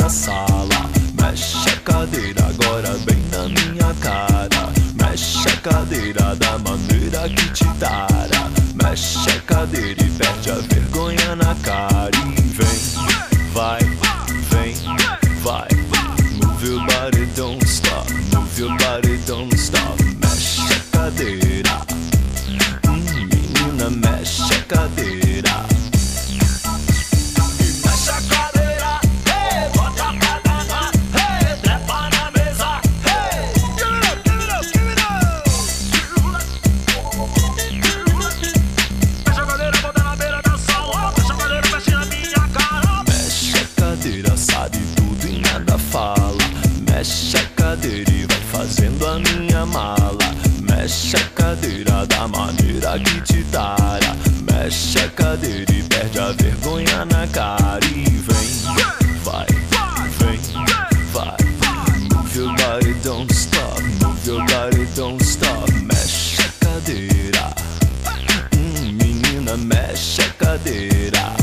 da sala. Mexe a cadeira agora bem na minha cara. Mexe a cadeira da maneira que te dara. Mexe a cadeira e perde a vergonha na cara. E vem, vai, vem, vai. Move your body, don't stop. Move your body, don't stop. Mexe a cadeira. Menina, mexe a cadeira. Sabe tudo e nada fala. Mexe a cadeira e vai fazendo a minha mala. Mexe a cadeira da maneira que te dara. Mexe a cadeira e perde a vergonha na cara. E vem, vai, vem, vai. Move your body, don't stop. Move your body, don't stop. Mexe a cadeira. Menina, mexe a cadeira.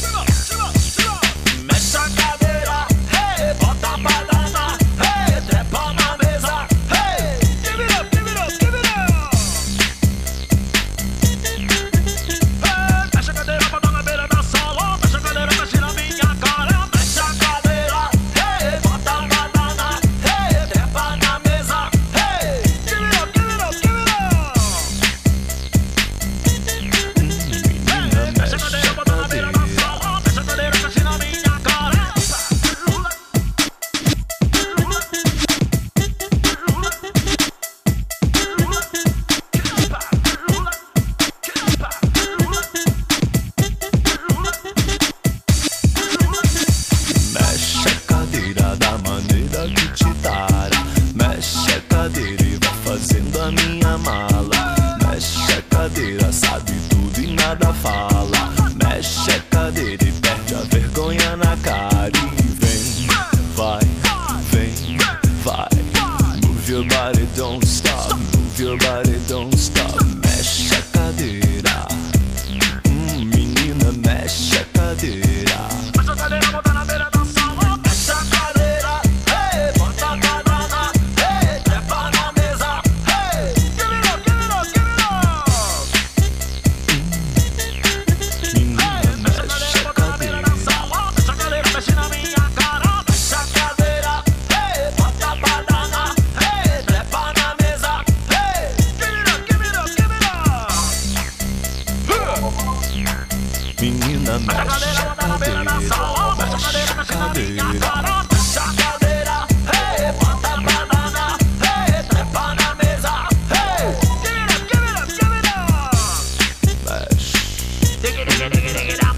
Mexe a cadeira e vai fazendo a minha mala. Mexe a cadeira, sabe tudo e nada fala. Mexe a cadeira e perde a vergonha na cara. E vem, vai, vem, vai. Move your body, don't stop. Move your body, don't stop. Mexe a cadeira. Menina, mexe a cadeira. Mexe a cadeira, bota na beira da sala. Mexe a cadeira, hey, bota a banana, hey, trepa na mesa, hey, give it up, give it up, give it up. Menina, mexe a cadeira. Mexe a cadeira, mexe na minha cara. Mexe a cadeira, hey, bota a banana, hey, trepa na mesa, hey, give it up, give it up, give it up. Menina, mexe a cadeira. Bota na beira da sala. Mexe a cadeira, mexe na minha cara. Mexe a cadeira, hey, bota a banana, hey, trepa na mesa, hey, give it up, give it up, give it up. Mexe. Dig it, dig it, dig it, dig it up.